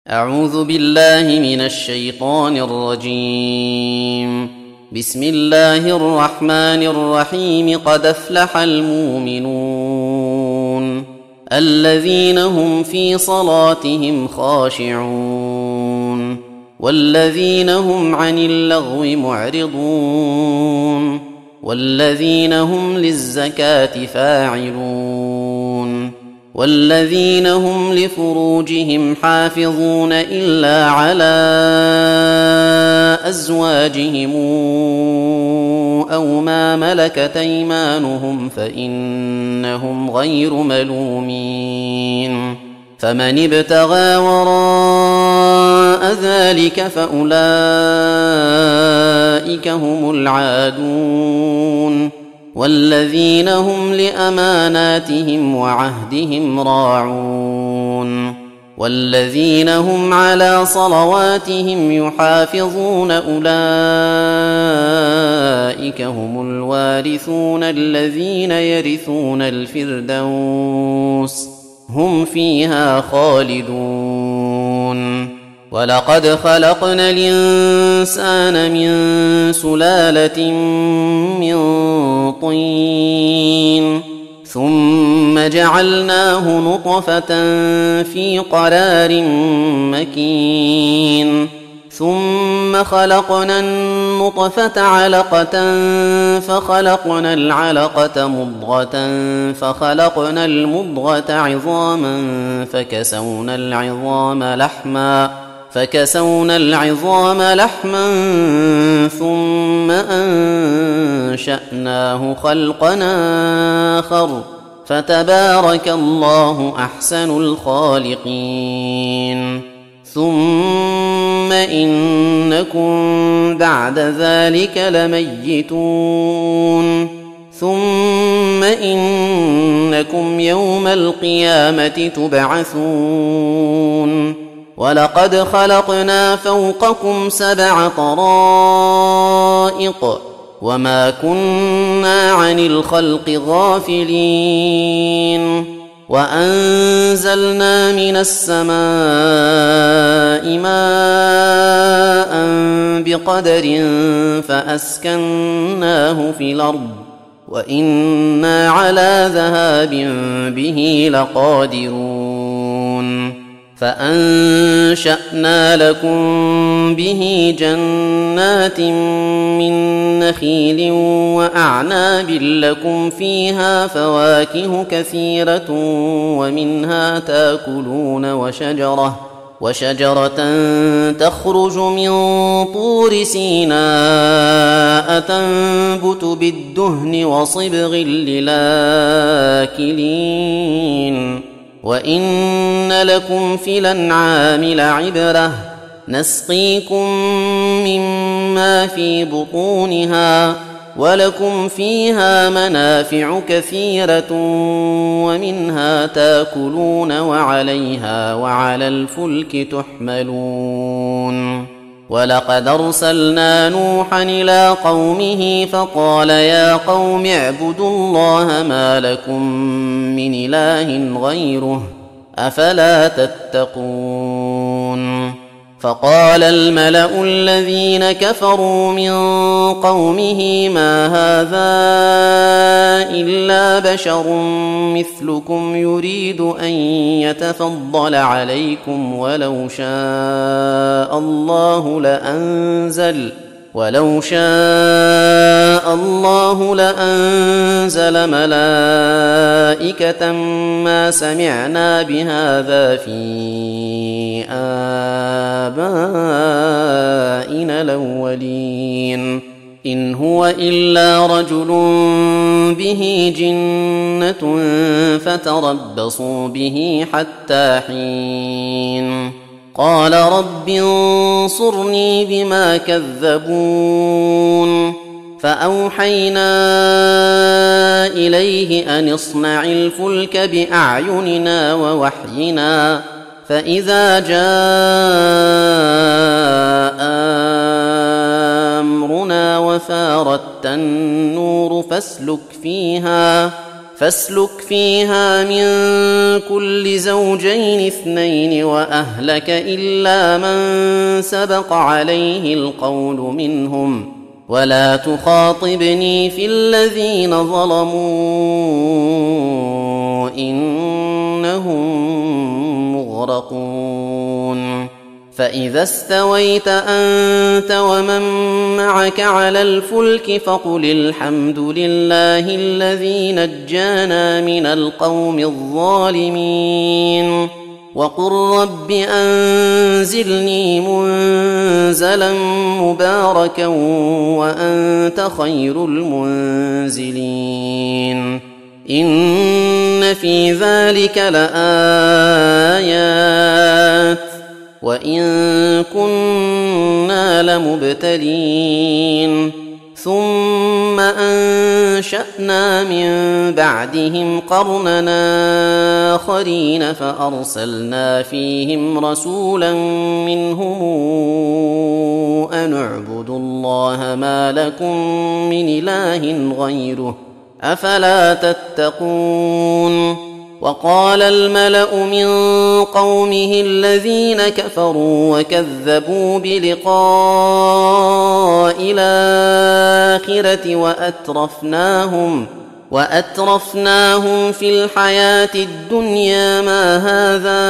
أعوذ بالله من الشيطان الرجيم. بسم الله الرحمن الرحيم. قد أفلح المؤمنون الذين هم في صلاتهم خاشعون والذين هم عن اللغو معرضون والذين هم للزكاة فاعلون والذين هم لفروجهم حافظون إلا على أزواجهم أو ما ملكت أيمانهم فإنهم غير ملومين. فمن ابتغى وراء ذلك فأولئك هم العادون والذين هم لأماناتهم وعهدهم راعون والذين هم على صلواتهم يحافظون أولئك هم الوارثون الذين يرثون الفردوس هم فيها خالدون. ولقد خلقنا الإنسان من سلالة من طين ثم جعلناه نطفة في قرار مكين ثم خلقنا النطفة علقة فخلقنا العلقة مضغة فخلقنا المضغة عظاما فكسونا العظام لحما ثم أنشأناه خلقا آخر فتبارك الله أحسن الخالقين. ثم إنكم بعد ذلك لميتون ثم إنكم يوم القيامة تبعثون. ولقد خلقنا فوقكم 7 طرائق وما كنا عن الخلق غافلين. وأنزلنا من السماء ماء بقدر فأسكناه في الأرض وإنا على ذهاب به لقادرون. فأنشأنا لكم به جنات من نخيل وأعناب لكم فيها فواكه كثيرة ومنها تأكلون وشجرة تخرج من طور سيناء تنبت بالدهن وصبغ للآكلين. وإن لكم في الأنعام لعبرة نسقيكم مما في بطونها ولكم فيها منافع كثيرة ومنها تأكلون وعليها وعلى الفلك تحملون. ولقد أرسلنا نوحا إلى قومه فقال يا قوم اعبدوا الله ما لكم من إله غيره أفلا تتقون. فقال الملأ الذين كفروا من قومه ما هذا إلا بشر مثلكم يريد أن يتفضل عليكم ولو شاء الله لأنزل ملائكة ما سمعنا بهذا في آبائنا الأولين إن هو إلا رجل به جنة فتربصوا به حتى حين. قال رب انصرني بما كذبون. فأوحينا إليه أن اصنع الفلك بأعيننا ووحينا فإذا جاء أمرنا وفارت النور فاسلك فاسلك فيها من كل زوجين اثنين وأهلك إلا من سبق عليه القول منهم ولا تخاطبني في الذين ظلموا إنهم مغرقون فإذا استويت أنت ومن معك على الفلك فقل الحمد لله الذي نجانا من القوم الظالمين وقل رب أنزلني منزلا مباركا وأنت خير المنزلين إن في ذلك لآيات وإن كنا لمبتلين ثم أنشأنا من بعدهم قرننا آخرين فأرسلنا فيهم رسولا منهم أن اعبدوا الله ما لكم من إله غيره أفلا تتقون وقال الملأ من قومه الذين كفروا وكذبوا بلقاء الآخرة وأترفناهم في الحياة الدنيا ما هذا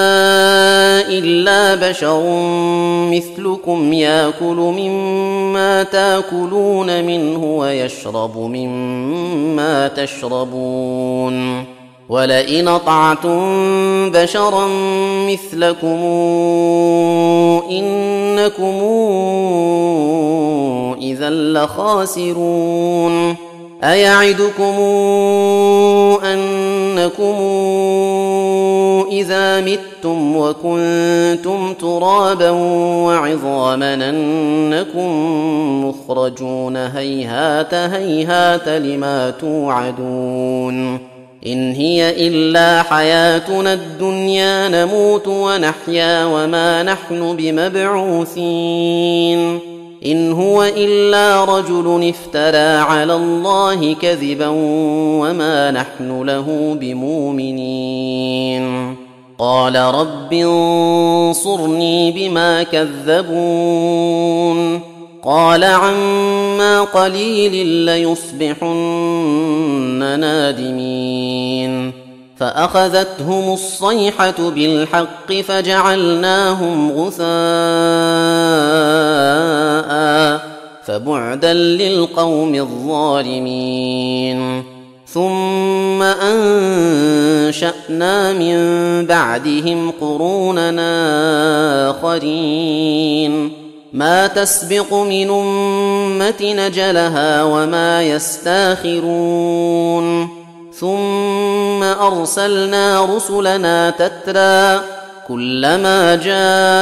إلا بشر مثلكم يأكل مما تأكلون منه ويشرب مما تشربون ولئن أطعتم بشرا مثلكم إنكم إذا لخاسرون أيعدكم أنكم إذا متم وكنتم ترابا وعظاما أنكم مخرجون هيهات هيهات لما توعدون إن هي إلا حياتنا الدنيا نموت ونحيا وما نحن بمبعوثين إن هو إلا رجل افترى على الله كذبا وما نحن له بمؤمنين قال رب انصرني بما كذبون قال عما قليل ليصبحن نادمين فأخذتهم الصيحة بالحق فجعلناهم غثاء فبعدا للقوم الظالمين ثم أنشأنا من بعدهم قروننا آخرين ما تسبق من أمة نجلها وما يستاخرون ثم أرسلنا رسلنا تترى كلما جاء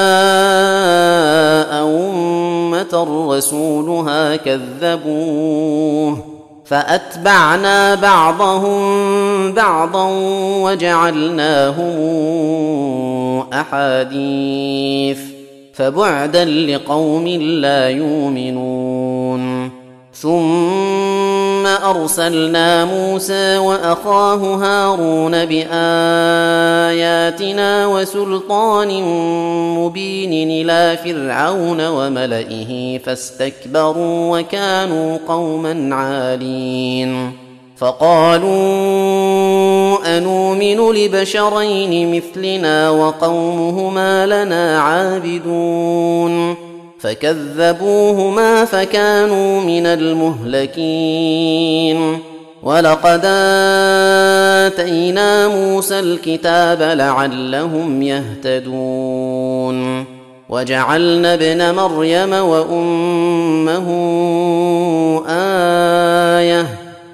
أمة رسولها كذبوه فأتبعنا بعضهم بعضا وجعلناهم أحاديث فبعدا لقوم لا يؤمنون ثم أرسلنا موسى وأخاه هارون بآياتنا وسلطان مبين إلى فرعون وملئه فاستكبروا وكانوا قوما عالين فقالوا أنؤمن لبشرين مثلنا وقومهما لنا عابدون فكذبوهما فكانوا من المهلكين ولقد آتينا موسى الكتاب لعلهم يهتدون وجعلنا ابن مريم وأمه آية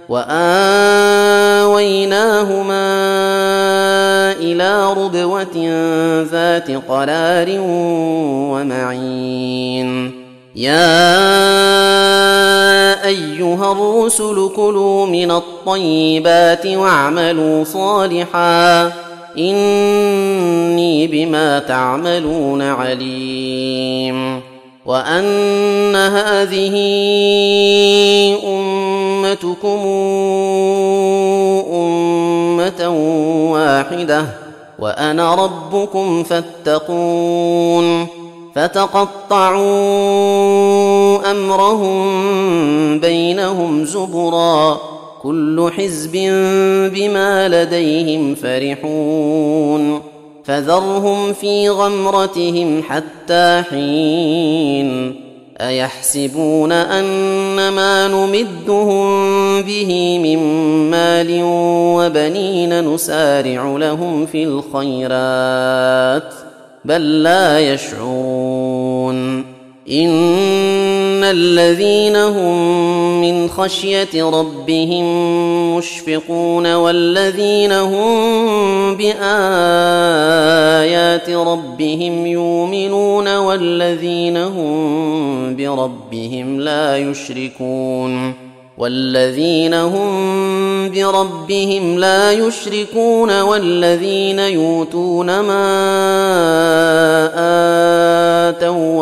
وآويناهما إلى ربوة ذات قرار ومعين يا أيها الرسل كلوا من الطيبات واعملوا صالحا إني بما تعملون عليم وأن هذه أمتكم أمة واحدة وأنا ربكم فاتقون فتقطعوا أمرهم بينهم زبرا كل حزب بما لديهم فرحون فذرهم في غمرتهم حتى حين أيحسبون أن ما نمدهم به من مال وبنين نسارع لهم في الخيرات بل لا يشعرون إن الذين هم من خشية ربهم مشفقون والذين هم بآيات ربهم يؤمنون والذين هم بربهم لا يشركون والذين يؤتون ما آتوا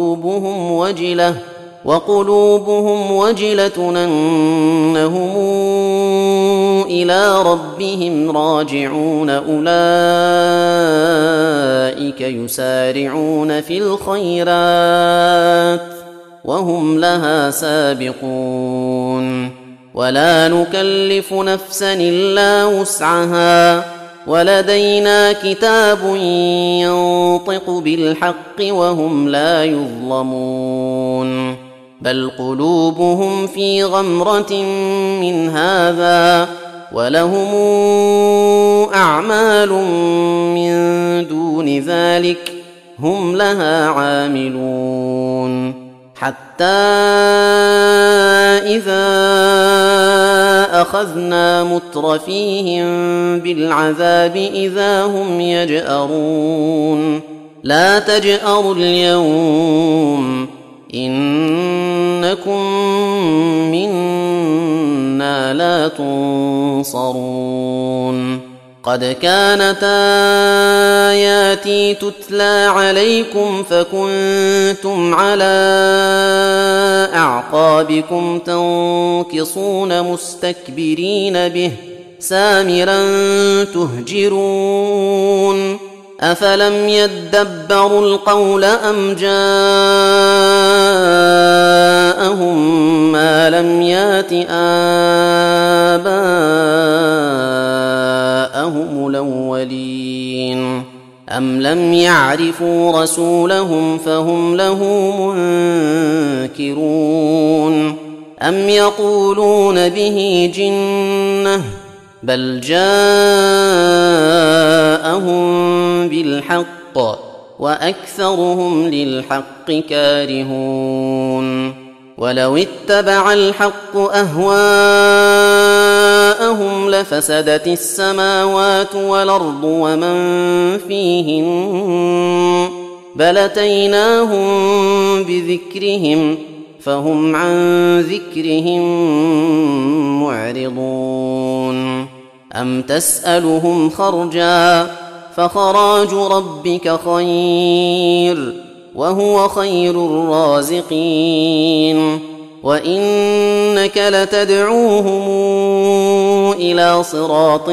وقلوبهم وجلة أنهم إلى ربهم راجعون أولئك يسارعون في الخيرات وهم لها سابقون ولا نكلف نفسا إلا وسعها ولدينا كتاب ينطق بالحق وهم لا يظلمون بل قلوبهم في غمرة من هذا ولهم أعمال من دون ذلك هم لها عاملون حتى إذا أخذنا مترفيهم بالعذاب إذا هم يجأرون لا تجأروا اليوم إنكم منا لا تنصرون قد كانت آياتي تتلى عليكم فكنتم على أعقابكم تنكصون مستكبرين به سامرا تهجرون أفلم يدبروا القول أم جاءهم ما لم يات آباءهم الأولين أم لم يعرفوا رسولهم فهم له منكرون أم يقولون به جنة بل جاءهم بالحق وأكثرهم للحق كارهون ولو اتبع الحق أهواءهم لفسدت السماوات والأرض ومن فيهن بل أتيناهم بذكرهم فهم عن ذكرهم معرضون أم تسألهم خرجا فخراج ربك خير وهو خير الرازقين وإنك لتدعوهم إلى صراط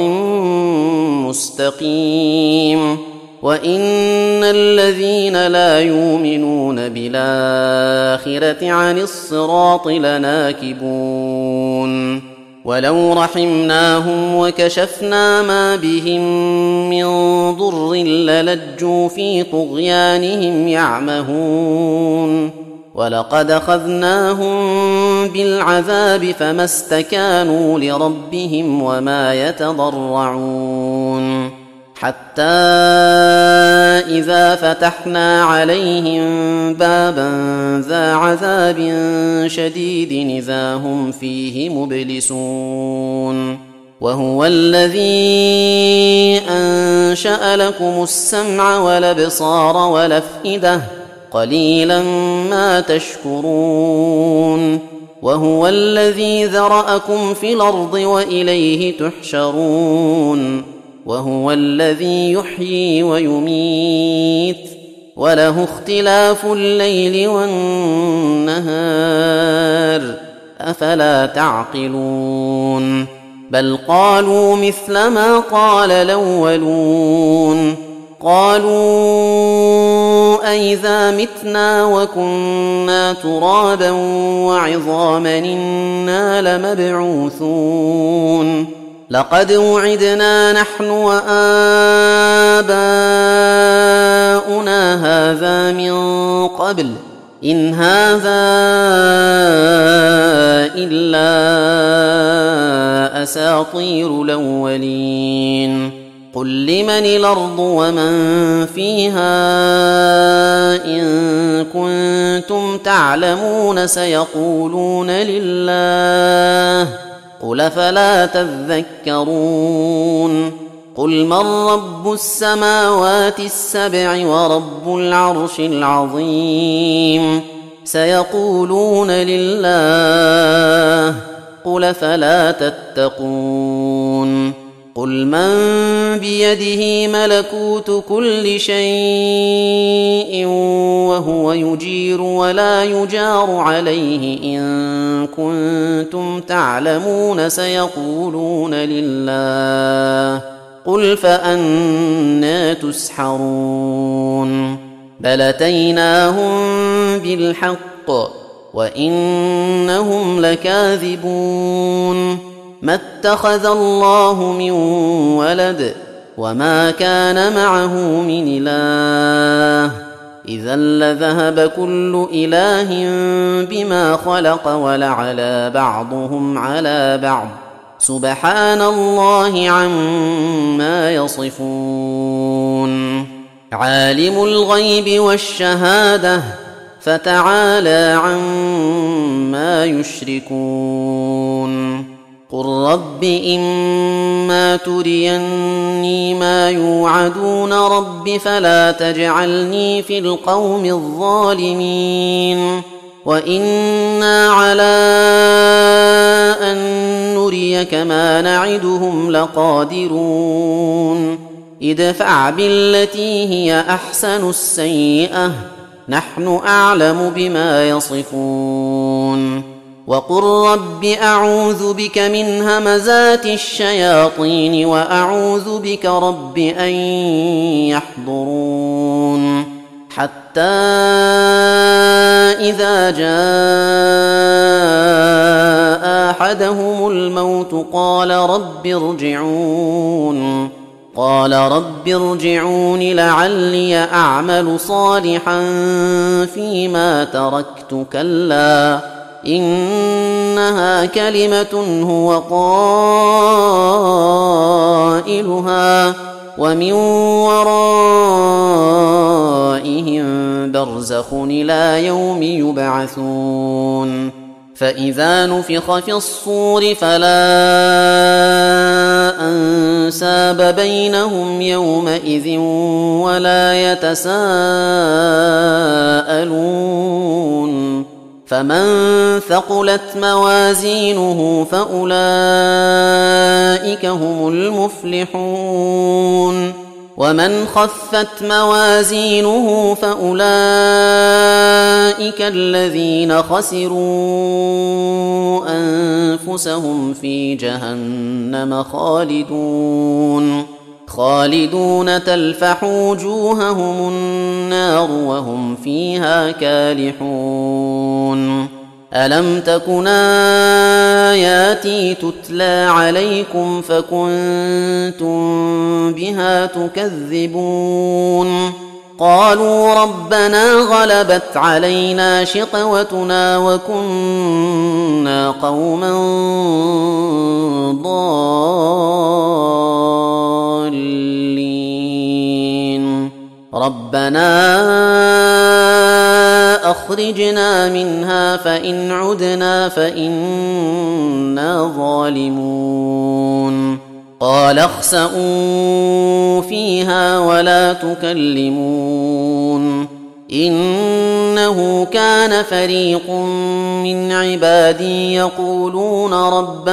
مستقيم وإن الذين لا يؤمنون بالآخرة عن الصراط لناكبون ولو رحمناهم وكشفنا ما بهم من ضر للجوا في طغيانهم يعمهون ولقد أخذناهم بالعذاب فما استكانوا لربهم وما يتضرعون حتى إذا فتحنا عليهم بابا ذا عذاب شديد إذا هم فيه مبلسون وهو الذي أنشأ لكم السمع والأبصار والأفئدة قليلا ما تشكرون وهو الذي ذرأكم في الأرض وإليه تحشرون وهو الذي يحيي ويميت وله اختلاف الليل والنهار أفلا تعقلون بل قالوا مثل ما قال الأولون قالوا أئذا متنا وكنا ترابا وعظاما إنا لمبعوثون لقد وعدنا نحن وآباؤنا هذا من قبل إن هذا إلا أساطير الأولين قل لمن الأرض ومن فيها إن كنتم تعلمون سيقولون لله قل فلا تذكرون قل من رب السماوات السبع ورب العرش العظيم سيقولون لله قل فلا تتقون قل من بيده ملكوت كل شيء وهو يجير ولا يجار عليه إن كنتم تعلمون سيقولون لله قل فأنى تسحرون بل أتيناهم بالحق وإنهم لكاذبون ما اتخذ الله من ولد وما كان معه من إله إذا لذهب كل إله بما خلق ولعلى بعضهم على بعض سبحان الله عما يصفون عالم الغيب والشهادة فتعالى عما يشركون قل رب إما تريني ما يوعدون رب فلا تجعلني في القوم الظالمين وإنا على أن نريك ما نعدهم لقادرون ادفع بالتي هي أحسن السيئة نحن أعلم بما يصفون وقل رب أعوذ بك من همزات الشياطين وأعوذ بك رب أن يحضرون حتى إذا جاء أحدهم الموت قال رب ارجعون لعلي أعمل صالحا فيما تركت كلا إنها كلمة هو قائلها ومن ورائهم برزخ إلى يوم يبعثون فإذا نفخ في الصور فلا أنساب بينهم يومئذ ولا يتساءلون فمن ثقلت موازينه فأولئك هم المفلحون ومن خفت موازينه فأولئك الذين خسروا أنفسهم في جهنم خالدون تلفح وجوههم النار وهم فيها كالحون ألم تكن آياتي تتلى عليكم فكنتم بها تكذبون قالوا ربنا غلبت علينا شقوتنا وكنا قوما ضالين ربنا أخرجنا منها فإن عدنا فإنا ظالمون قال اخسئوا فيها ولا تكلمون إنه كان فريق من عبادي يقولون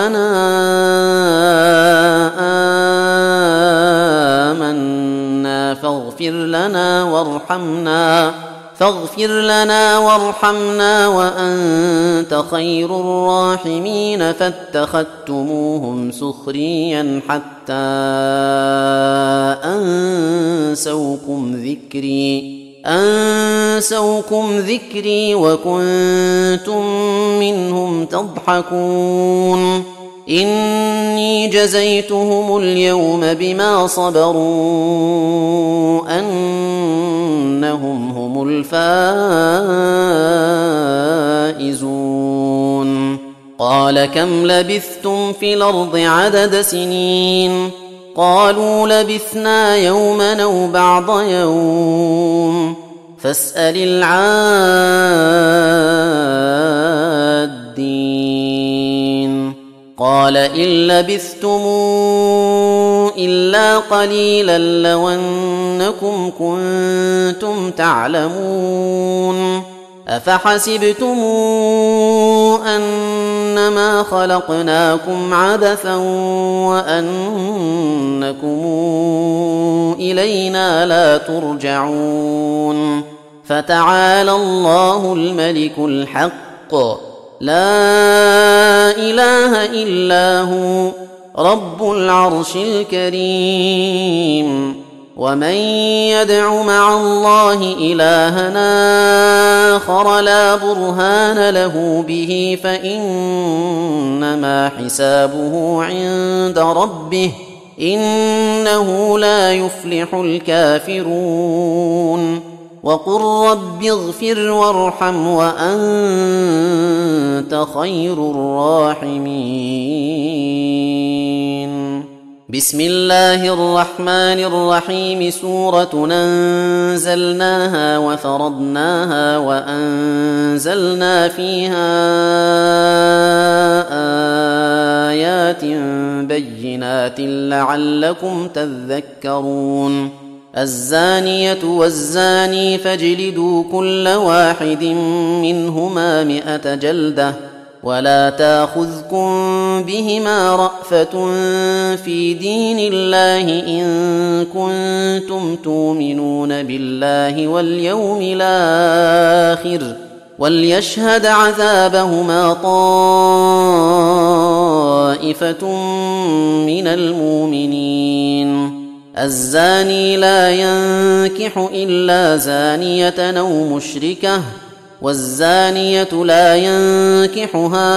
ربنا آمنا فاغفر لنا وارحمنا وأنت خير الراحمين فاتخذتموهم سخريا حتى أنسوكم ذكري وكنتم منهم تضحكون إني جزيتهم اليوم بما صبروا أنهم هم الفائزون قال كم لبثتم في الأرض عدد سنين قالوا لبثنا يوما أو بعض يوم فاسأل العادين قال إن لبثتم إلا قليلا لو أنكم كنتم تعلمون أفحسبتم أنما خلقناكم عبثا وأنكم إلينا لا ترجعون فتعالى الله الملك الحق لا إله إلا هو رب العرش الكريم ومن يدع مع الله إلهنا آخر لا برهان له به فإنما حسابه عند ربه إنه لا يفلح الكافرون وقل رب اغفر وارحم وأنت خير الراحمين بسم الله الرحمن الرحيم سورة أنزلناها وفرضناها وأنزلنا فيها آيات بينات لعلكم تذكرون الزانية والزاني فاجلدوا كل واحد منهما 100 جلدة ولا تأخذكم بهما رأفة في دين الله إن كنتم تؤمنون بالله واليوم الآخر وليشهد عذابهما طائفة من المؤمنين الزاني لا ينكح إلا زانية أو مشركة والزانية لا ينكحها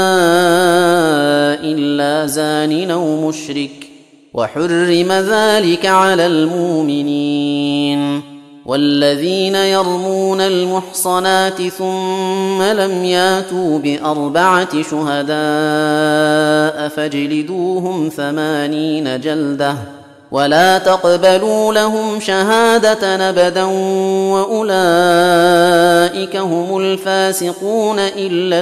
إلا زان أو مشرك وحرم ذلك على المؤمنين والذين يرمون المحصنات ثم لم ياتوا ب4 شهداء فاجلدوهم 80 جلدة ولا تقبلوا لهم شهادة أبدا وأولئك هم الفاسقون إلا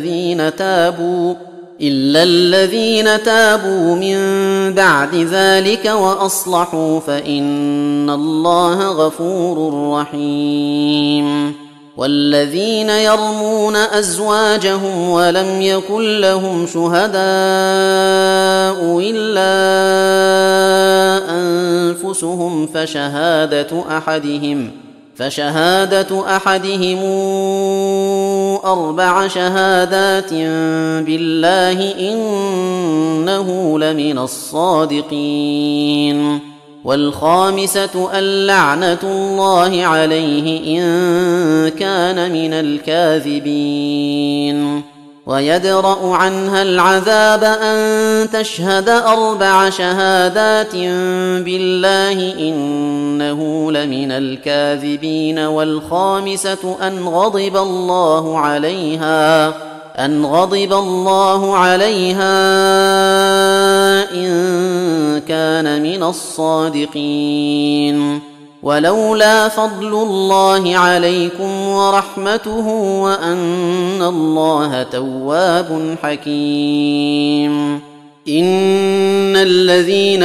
الذين تابوا من بعد ذلك وأصلحوا فإن الله غفور رحيم والذين يرمون أزواجهم ولم يكن لهم شهداء إلا أنفسهم فشهادة أحدهم 4 شهادات بالله إنه لمن الصادقين والخامسة اللعنة الله عليه إن كان من الكاذبين ويدرأ عنها العذاب أن تشهد 4 شهادات بالله إنه لمن الكاذبين والخامسة أن غضب الله عليها إن كان من الصادقين ولولا فضل الله عليكم ورحمته وأن الله تواب حكيم إن الذين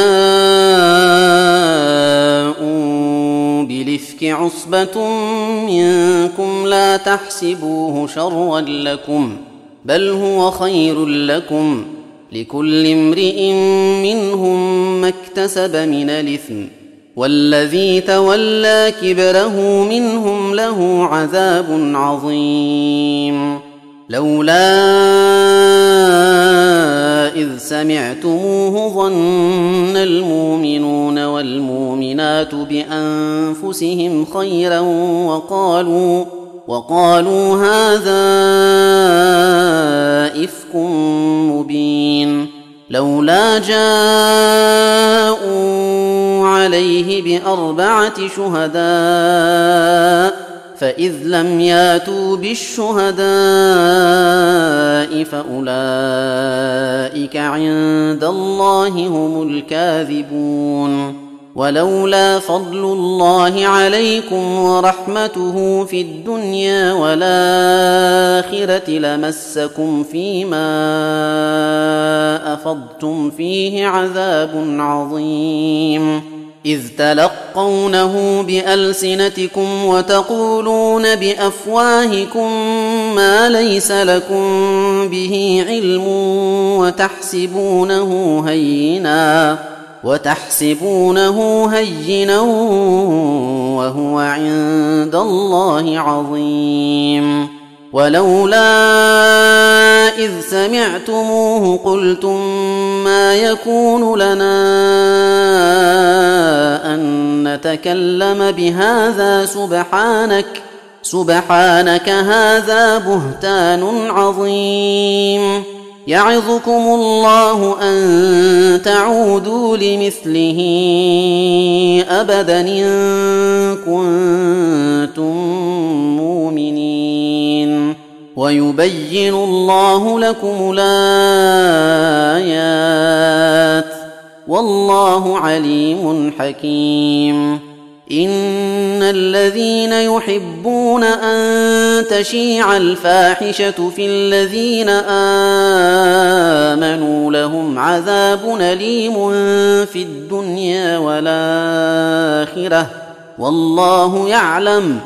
جاءوا بالإفك عصبة منكم لا تحسبوه شرا لكم بل هو خير لكم لكل امرئ منهم ما اكتسب من الإثم والذي تولى كبره منهم له عذاب عظيم. لولا إذ سمعتموه ظن المؤمنون والمؤمنات بأنفسهم خيرا وقالوا هذا إفك مبين. لولا جاءوا عليه بأربعة شهداء فإذ لم ياتوا بالشهداء فأولئك عند الله هم الكاذبون. ولولا فضل الله عليكم ورحمته في الدنيا والآخرة لمسكم فيما أفضتم فيه عذاب عظيم، إذ تلقونه بألسنتكم وتقولون بأفواهكم ما ليس لكم به علم وتحسبونه هينا وهو عند الله عظيم. ولولا إذ سمعتموه قلتم ما يكون لنا أن نتكلم بهذا سبحانك هذا بهتان عظيم. يعظكم الله أن تعودوا لمثله أبدا إن كنتم مؤمنين. ويبين الله لكم الآيات والله عليم حكيم. إن الذين يحبون أن تشيع الفاحشة في الذين آمنوا لهم عذاب أليم في الدنيا والآخرة والله يعلم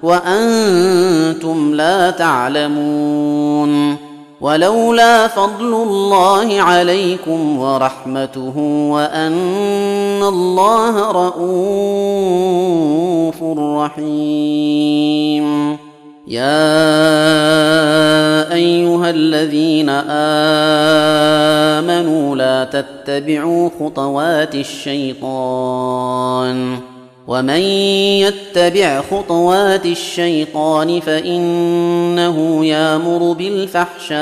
وأنتم لا تعلمون. ولولا فضل الله عليكم ورحمته وأن الله رءوف رحيم. يا أيها الذين آمنوا لا تتبعوا خطوات الشيطان ومن يتبع خطوات الشيطان فإنه يأمر بالفحشاء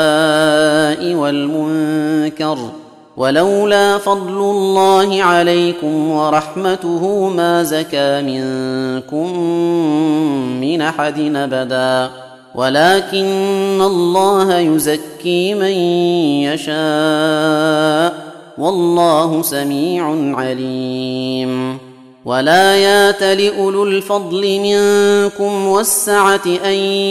والمنكر. ولولا فضل الله عليكم ورحمته ما زكى منكم من أحد أبدا ولكن الله يزكي من يشاء والله سميع عليم. ولا يات لأولو الفضل منكم والسعة أن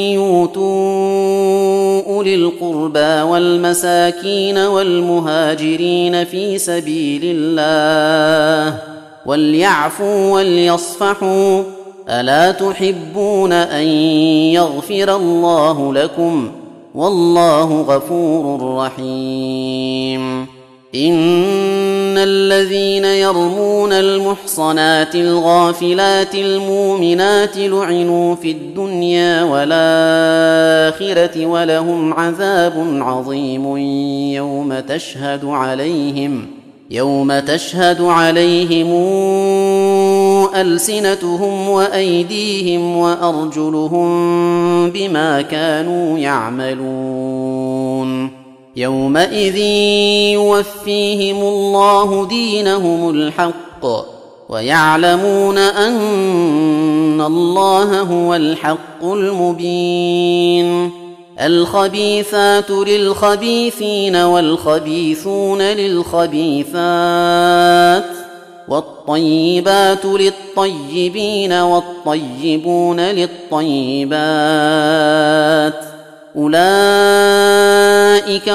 يؤتوا أولي القربى والمساكين والمهاجرين في سبيل الله وليعفوا وليصفحوا ألا تحبون أن يغفر الله لكم والله غفور رحيم. إن الذين يرمون المحصنات الغافلات المؤمنات لعنوا في الدنيا والآخرة ولهم عذاب عظيم يوم تشهد عليهم ألسنتهم وأيديهم وأرجلهم بما كانوا يعملون. يومئذ يوفيهم الله دينهم الحق ويعلمون أن الله هو الحق المبين. الخبيثات للخبيثين والخبيثون للخبيثات والطيبات للطيبين والطيبون للطيبات أولئك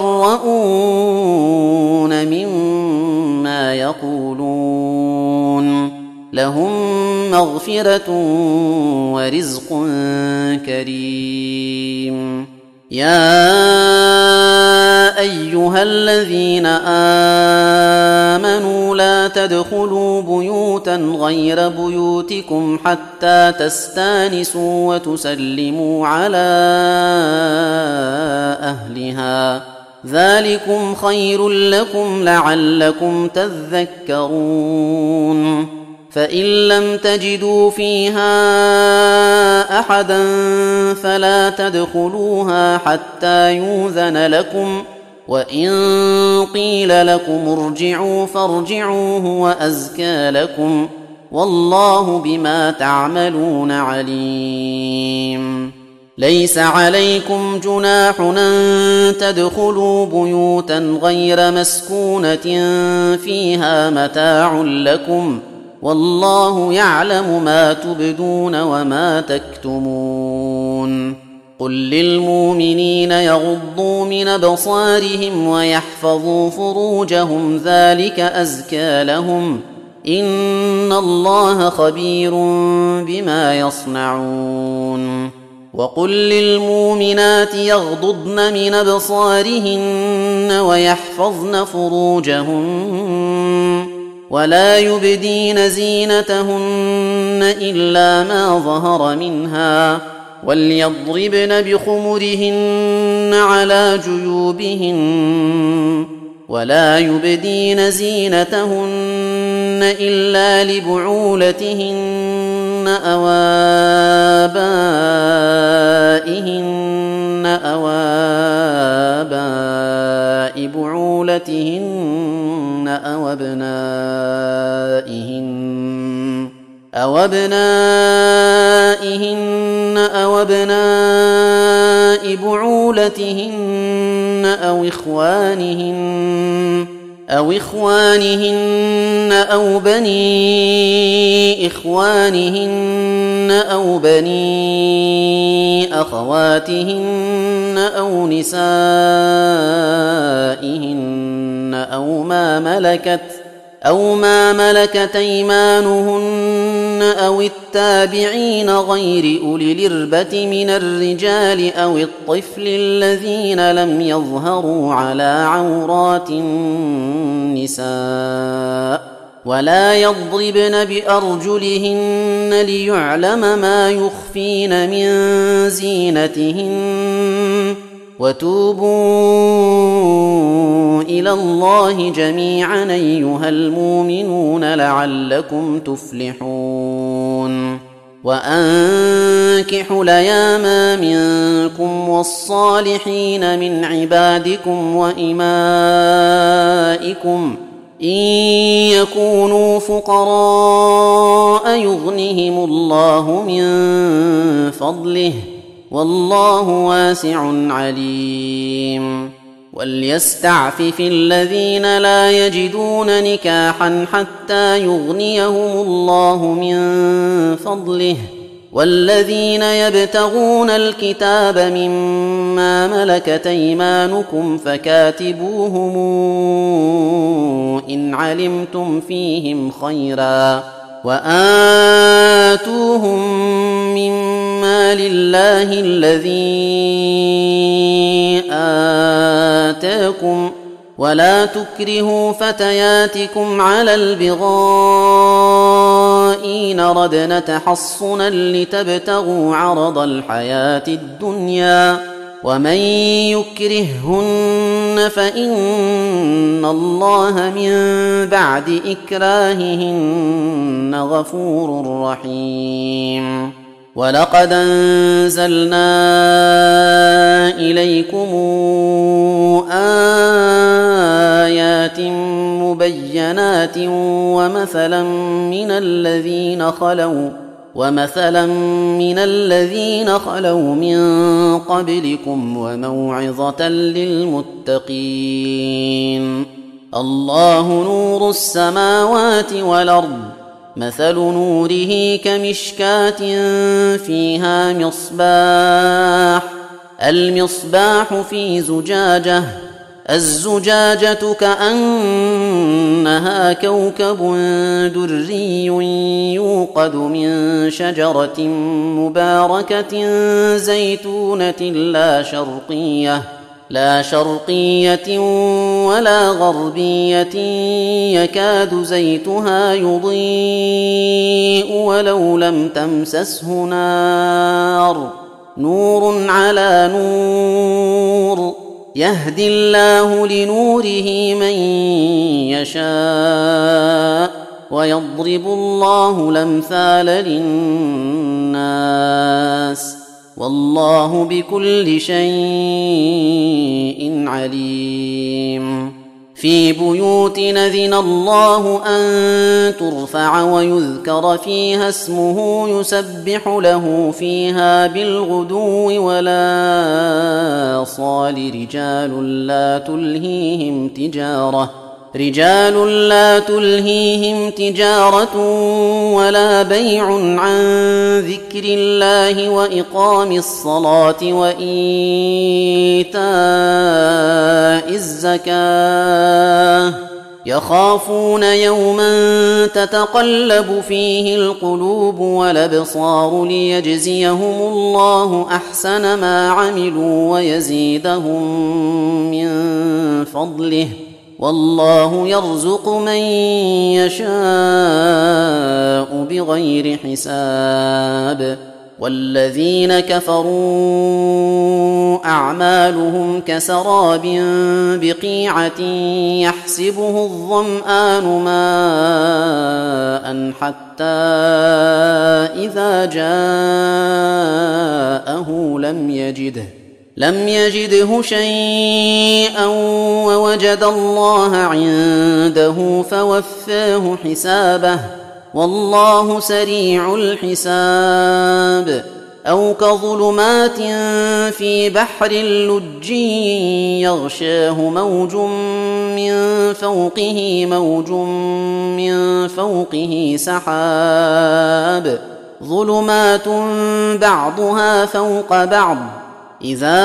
مبرؤون مما يقولون لهم مغفرة ورزق كريم. يا أيها الذين آمنوا لا تدخلوا بيوتا غير بيوتكم حتى تستانسوا وتسلموا على أهلها ذلكم خير لكم لعلكم تذكرون فإن لم تجدوا فيها أحدا فلا تدخلوها حتى يؤذن لكم وإن قيل لكم ارجعوا فارجعوا هو أزكى لكم والله بما تعملون عليم ليس عليكم جناح أن تدخلوا بيوتا غير مسكونة فيها متاع لكم والله يعلم ما تبدون وما تكتمون قل للمؤمنين يغضوا من أبصارهم ويحفظوا فروجهم ذلك أزكى لهم إن الله خبير بما يصنعون وقل للمؤمنات يغضضن من أبصارهن ويحفظن فروجهن ولا يبدين زينتهن إلا ما ظهر منها وليضربن بخمرهن على جيوبهن ولا يبدين زينتهن إلا لبعولتهن أو آبائهن بعولتهن أو أبنائهن بعولتهن أو إخوانهن أو بني إخوانهن أو بني أخواتهن أو نسائهن أو ما ملكت أيمانهن أو التابعين غير أولي الإربة من الرجال أو الطفل الذين لم يظهروا على عورات النساء ولا يضربن بأرجلهن ليعلم ما يخفين من زينتهن وتوبوا إلى الله جميعا أيها المؤمنون لعلكم تفلحون وأنكحوا الأيام منكم والصالحين من عبادكم وإمائكم إن يكونوا فقراء يغنهم الله من فضله والله واسع عليم وليستعفف الذين لا يجدون نكاحا حتى يغنيهم الله من فضله والذين يبتغون الكتاب مما ملكت أيمانكم فكاتبوهم إن علمتم فيهم خيرا وآتوهم مما لله الذي آتاكم ولا تكرهوا فتياتكم على البغاء إن ردن تحصنا لتبتغوا عرض الحياة الدنيا ومن يكرههن فإن الله من بعد إكراههن غفور رحيم ولقد أنزلنا إليكم آيات مبينات ومثلا من الذين خلوا من قبلكم وموعظة للمتقين الله نور السماوات والأرض مثل نوره كمشكاة فيها المصباح في زجاجة الزجاجة كأنها كوكب دري يوقد من شجرة مباركة زيتونة لا شرقية ولا غربية يكاد زيتها يضيء ولو لم تمسسه نار نور على نور يهدي الله لنوره من يشاء ويضرب الله الأمثال للناس والله بكل شيء عليم في بيوت أذن الله أن ترفع ويذكر فيها اسمه يسبح له فيها بالغدو ولا صال رجال لا تلهيهم تجارة ولا بيع عن ذكر الله وإقام الصلاة وإيتاء الزكاة يخافون يوما تتقلب فيه القلوب والأبصار ليجزيهم الله أحسن ما عملوا ويزيدهم من فضله والله يرزق من يشاء بغير حساب والذين كفروا أعمالهم كسراب بقيعة يحسبه الظمآن ماء حتى إذا جاءه لم يجده شيئا ووجد الله عنده فوفاه حسابه والله سريع الحساب أو كظلمات في بحر لج يغشاه موج من فوقه سحاب ظلمات بعضها فوق بعض إذا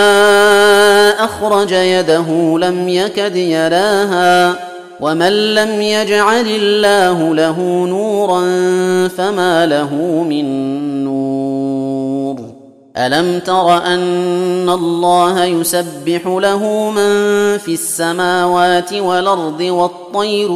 أخرج يده لم يكد يراها ومن لم يجعل الله له نورا فما له من نور ألم تر أن الله يسبح له من في السماوات والأرض والطير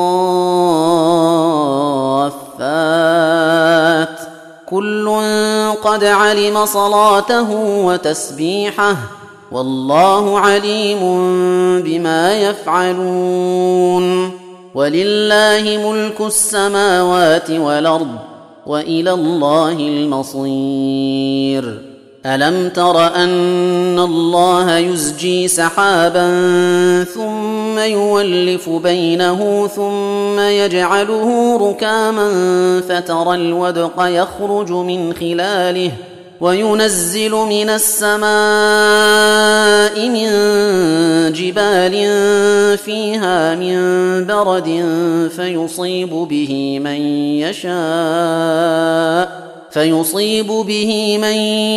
صافات كل قد علم صلاته وتسبيحه والله عليم بما يفعلون ولله ملك السماوات والأرض وإلى الله المصير ألم تر أن الله يزجي سحابا ثم يولف بينه ثم يجعله ركاما فترى الودق يخرج من خلاله وينزل من السماء من جبال فيها من برد فيصيب به من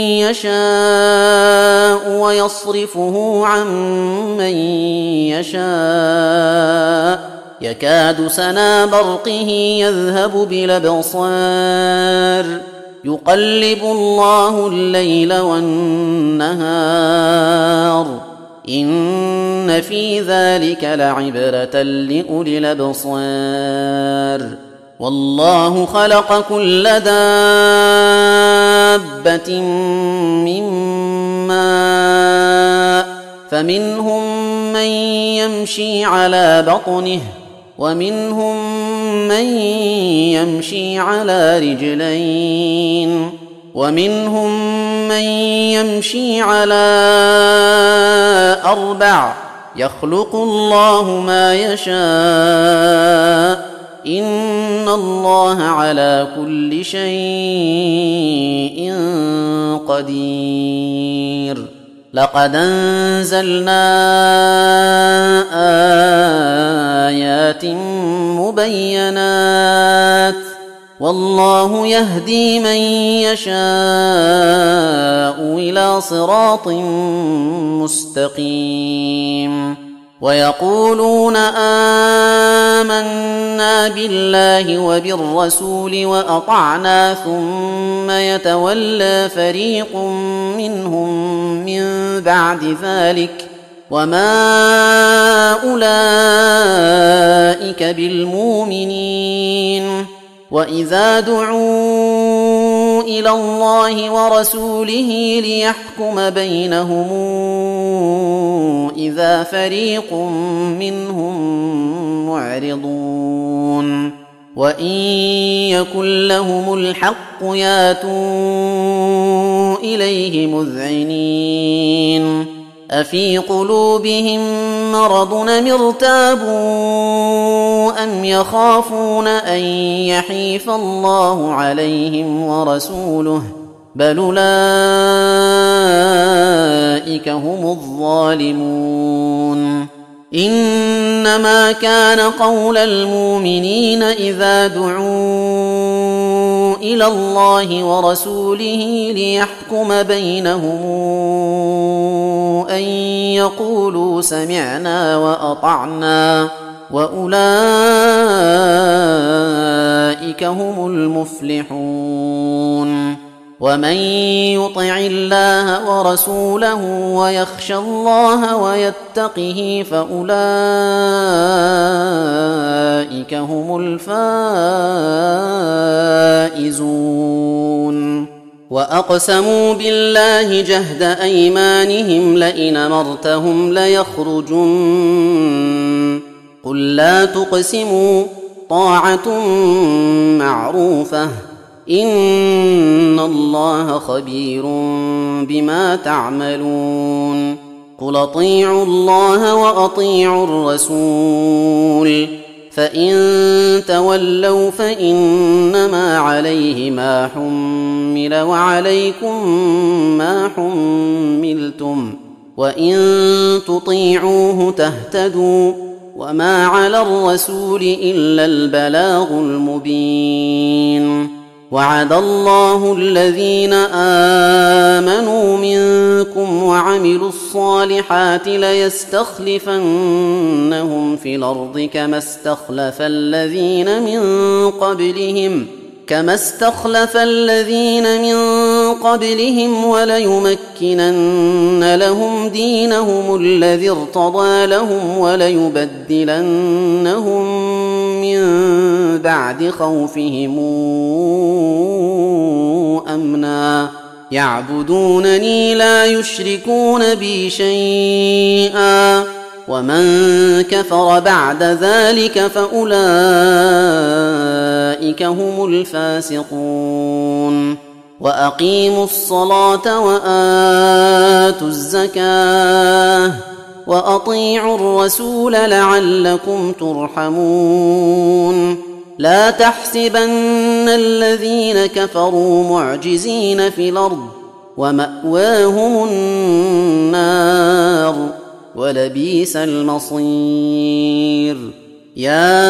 يشاء ويصرفه عن من يشاء يكاد سنا برقه يذهب بالأبصار يقلب الله الليل والنهار إن في ذلك لعبرة لأولي الأبصار والله خلق كل دابة من ماء فمنهم من يمشي على بطنه ومنهم من يمشي على رجلين ومنهم من يمشي على أربع يخلق الله ما يشاء إن الله على كل شيء قدير لقد أنزلنا آيات مبينات والله يهدي من يشاء إلى صراط مستقيم. ويقولون آمنا بالله وبالرسول وأطعنا ثم يتولى فريق منهم من بعد ذلك وما أولئك بالمؤمنين. وإذا دعوا إلى الله ورسوله ليحكم بينهم إذا فريق منهم معرضون. وإن يكن لهم الحق ياتوا إليه مذعنين. أفي قلوبهم مرض أم ارتابوا أم يخافون أن يحيف الله عليهم ورسوله بل أولئك هم الظالمون. إنما كان قول المؤمنين إذا دعوا إلى الله ورسوله ليحكم بينهم أن يقولوا سمعنا وأطعنا وأولئك هم المفلحون. ومن يطع الله ورسوله ويخشى الله ويتقه فأولئك هم الفائزون. وأقسموا بالله جهد أيمانهم لئن أمرتهم ليخرجن قل لا تقسموا طاعة معروفة إن الله خبير بما تعملون. قل أطيعوا الله وأطيعوا الرسول فإن تولوا فإنما عليه ما حمل وعليكم ما حملتم وإن تطيعوه تهتدوا وما على الرسول إلا البلاغ المبين. وعد الله الذين آمنوا منكم وعملوا الصالحات ليستخلفنهم في الأرض كما استخلف الذين من قبلهم وليمكنن لهم دينهم الذي ارتضى لهم وليبدلنهم من بعد خوفهم أمنا يعبدونني لا يشركون بي شيئا ومن كفر بعد ذلك فأولئك هم الفاسقون. وأقيموا الصلاة وآتوا الزكاة وأطيعوا الرسول لعلكم ترحمون. لا تحسبن الذين كفروا معجزين في الأرض ومأواهم النار ولبئس المصير. يا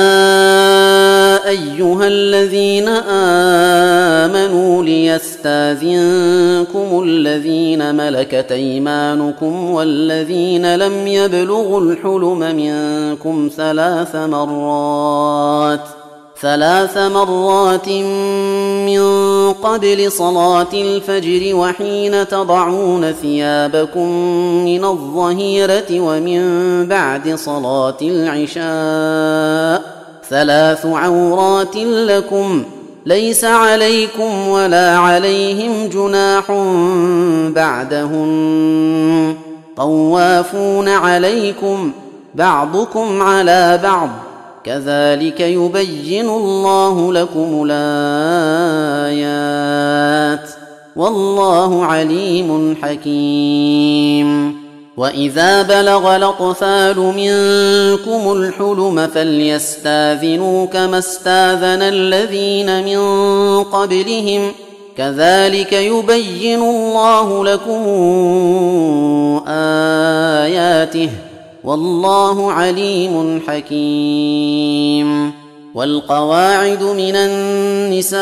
أيها الذين آمنوا ليستاذنكم الذين ملكت أيمانكم والذين لم يبلغوا الحلم منكم ثلاث مرات من قبل صلاة الفجر وحين تضعون ثيابكم من الظهيرة ومن بعد صلاة العشاء 3 عورات لكم ليس عليكم ولا عليهم جناح بعدهن طوافون عليكم بعضكم على بعض كذلك يبين الله لكم الآيات والله عليم حكيم. وإذا بلغ الأطفال منكم الحلم فليستاذنوا كما استاذن الذين من قبلهم كذلك يبين الله لكم آياته والله عليم حكيم. والقواعد من النساء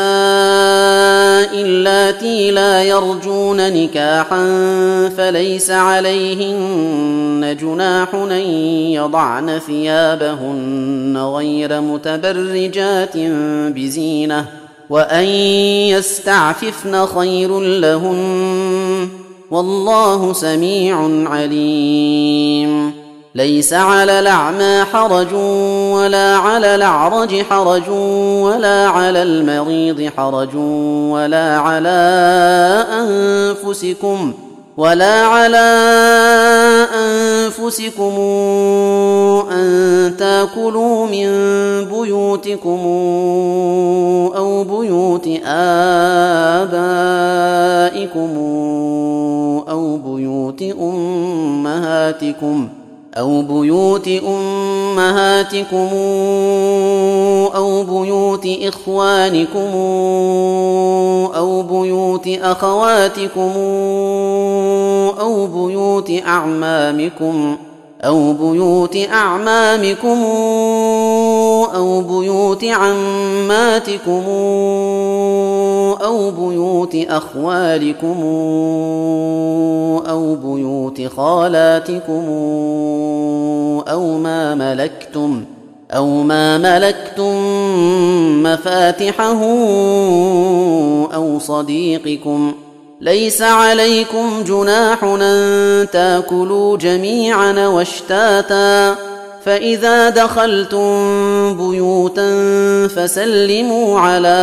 اللاتي لا يرجون نكاحا فليس عليهن جناح أن يضعن ثيابهن غير متبرجات بزينة وأن يستعففن خير لهن والله سميع عليم. ليس على الأعمى حرج ولا على الأعرج حرج ولا على المريض حرج ولا على أنفسكم أن تأكلوا من بيوتكم أو بيوت آبائكم أو بيوت أمهاتكم أو بيوت إخوانكم أو بيوت أخواتكم أو بيوت أعمامكم أو بيوت عماتكم أو بيوت أخوالكم أو بيوت خالاتكم أو ما ملكتم مفاتحه أو صديقكم. ليس عليكم جناح أن تأكلوا جميعا واشتاتا فإذا دخلتم بيوتا فسلموا على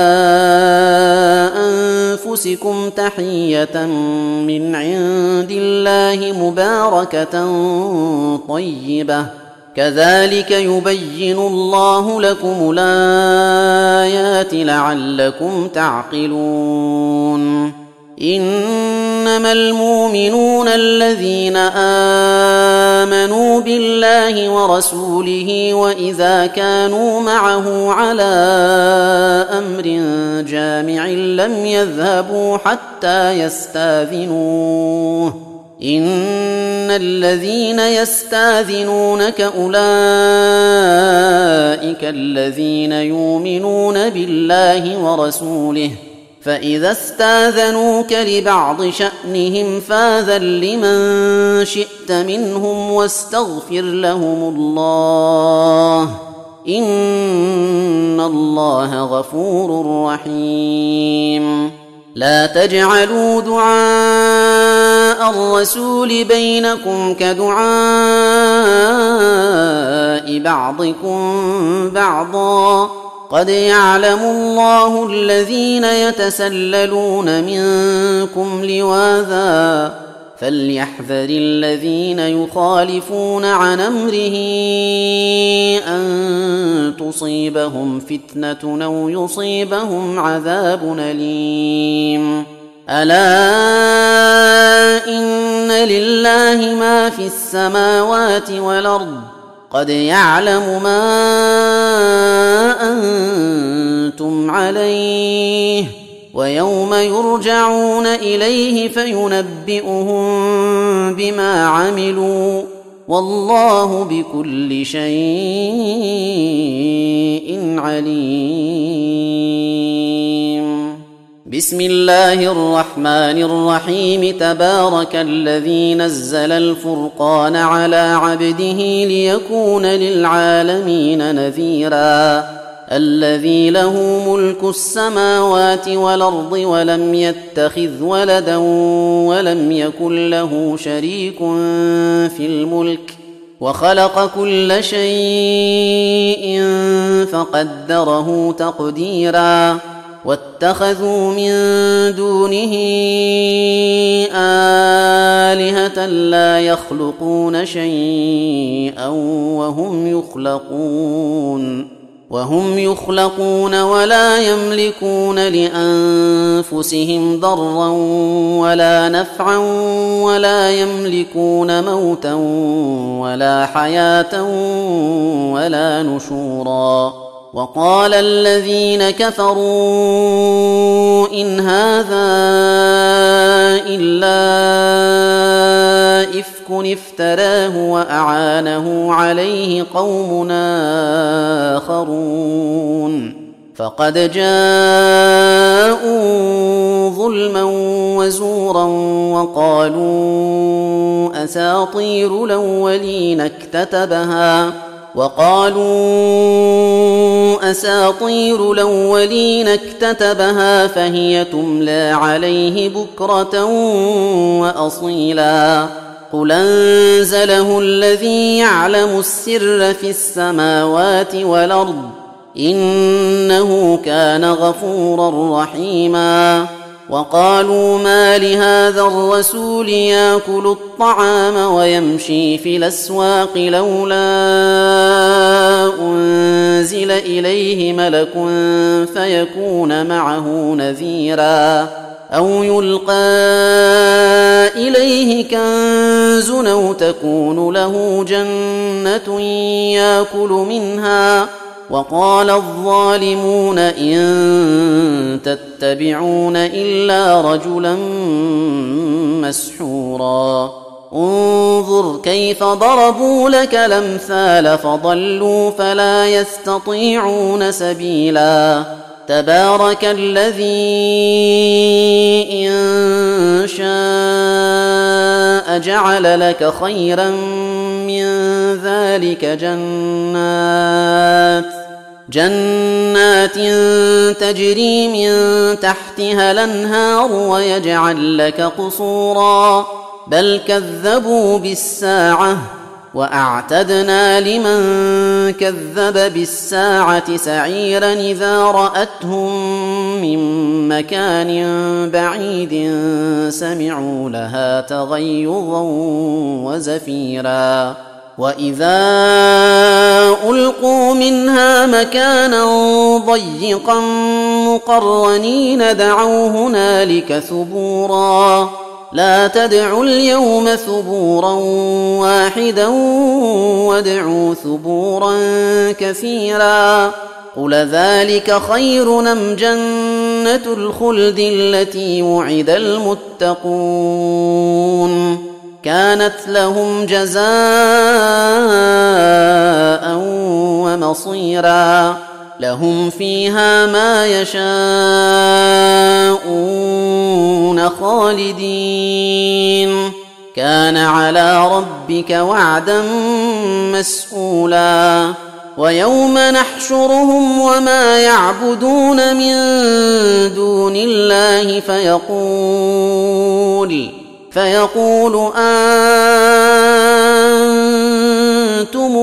أنفسكم تحية من عند الله مباركة طيبة كذلك يبين الله لكم الآيات لعلكم تعقلون. إنما المؤمنون الذين آمنوا بالله ورسوله وإذا كانوا معه على أمر جامع لم يذهبوا حتى يستاذنوه إن الذين يستاذنونك أولئك الذين يؤمنون بالله ورسوله فإذا استاذنوك لبعض شأنهم فاذن لمن شئت منهم واستغفر لهم الله إن الله غفور رحيم. لا تجعلوا دعاء الرسول بينكم كدعاء بعضكم بعضا قد يعلم الله الذين يتسللون منكم لواذا فليحذر الذين يخالفون عن أمره أن تصيبهم فتنة أو يصيبهم عذاب أليم. ألا إن لله ما في السماوات والأرض قد يعلم ما أنتم عليه ويوم يرجعون إليه فينبئهم بما عملوا والله بكل شيء عليم. بسم الله الرحمن الرحيم. تبارك الذي نزل الفرقان على عبده ليكون للعالمين نذيرا الذي له ملك السماوات والأرض ولم يتخذ ولدا ولم يكن له شريك في الملك وخلق كل شيء فقدره تقديرا واتخذوا من دونه آلهة لا يخلقون شيئا وهم يخلقون ولا يملكون لأنفسهم ضرا ولا نفعا ولا يملكون موتا ولا حياة ولا نشورا. وقال الذين كفروا إن هذا إلا إفك افتراه وأعانه عليه قوم آخرون فقد جاءوا ظلما وزورا وقالوا أساطير الأولين اكتتبها فهي تملى عليه بكرة وأصيلا قل أنزله الذي يعلم السر في السماوات والأرض إنه كان غفورا رحيما وقالوا ما لهذا الرسول يأكل الطعام ويمشي في الأسواق لولا أنزل إليه ملك فيكون معه نذيرا أو يلقى إليه كنز أو تكون له جنة يأكل منها وقال الظالمون إن تتبعون إلا رجلا مسحورا انظر كيف ضربوا لك الأمثال فضلوا فلا يستطيعون سبيلا تبارك الذي إن شاء جعل لك خيرا من ذلك جنات تجري من تحتها الأنهار ويجعل لك قصورا بل كذبوا بالساعة وأعتدنا لمن كذب بالساعة سعيرا إذا رأتهم من مكان بعيد سمعوا لها تغيظا وزفيرا وإذا ألقوا منها مكانا ضيقا مقرنين دعوا هنالك ثبورا لا تدعوا اليوم ثبورا واحدا وادعوا ثبورا كثيرا قل ذلك خير أم جنة الخلد التي وعد المتقون كانت لهم جزاء ومصيرا لهم فيها ما يشاءون خالدين كان على ربك وعدا مسئولا ويوم نحشرهم وما يعبدون من دون الله فيقول أنتم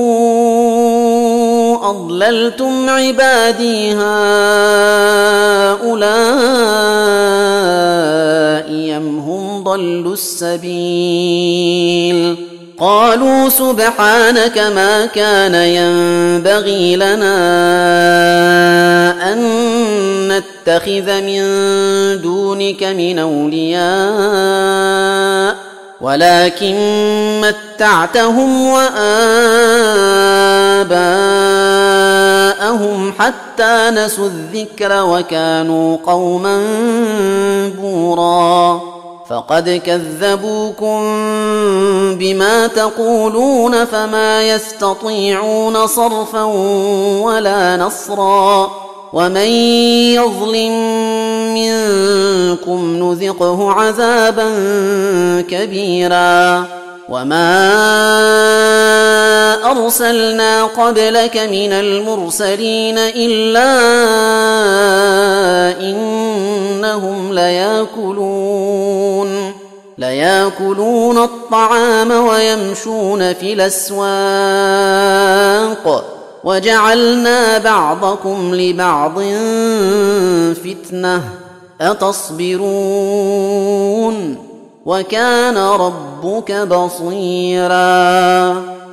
أضللتم عبادي هؤلاء أم هم ضلوا السبيل قالوا سبحانك ما كان ينبغي لنا أن نتخذ من دونك من أولياء ولكن متعتهم وآباءهم حتى نسوا الذكر وكانوا قوما بورا فقد كذبوكم بما تقولون فما يستطيعون صرفا ولا نصرا ومن يظلم منكم نذقه عذابا كبيرا وما أرسلنا قبلك من المرسلين إلا إنهم ليأكلون الطعام ويمشون في الأسواق وجعلنا بعضكم لبعض فتنة أتصبرون وكان ربك بصيرا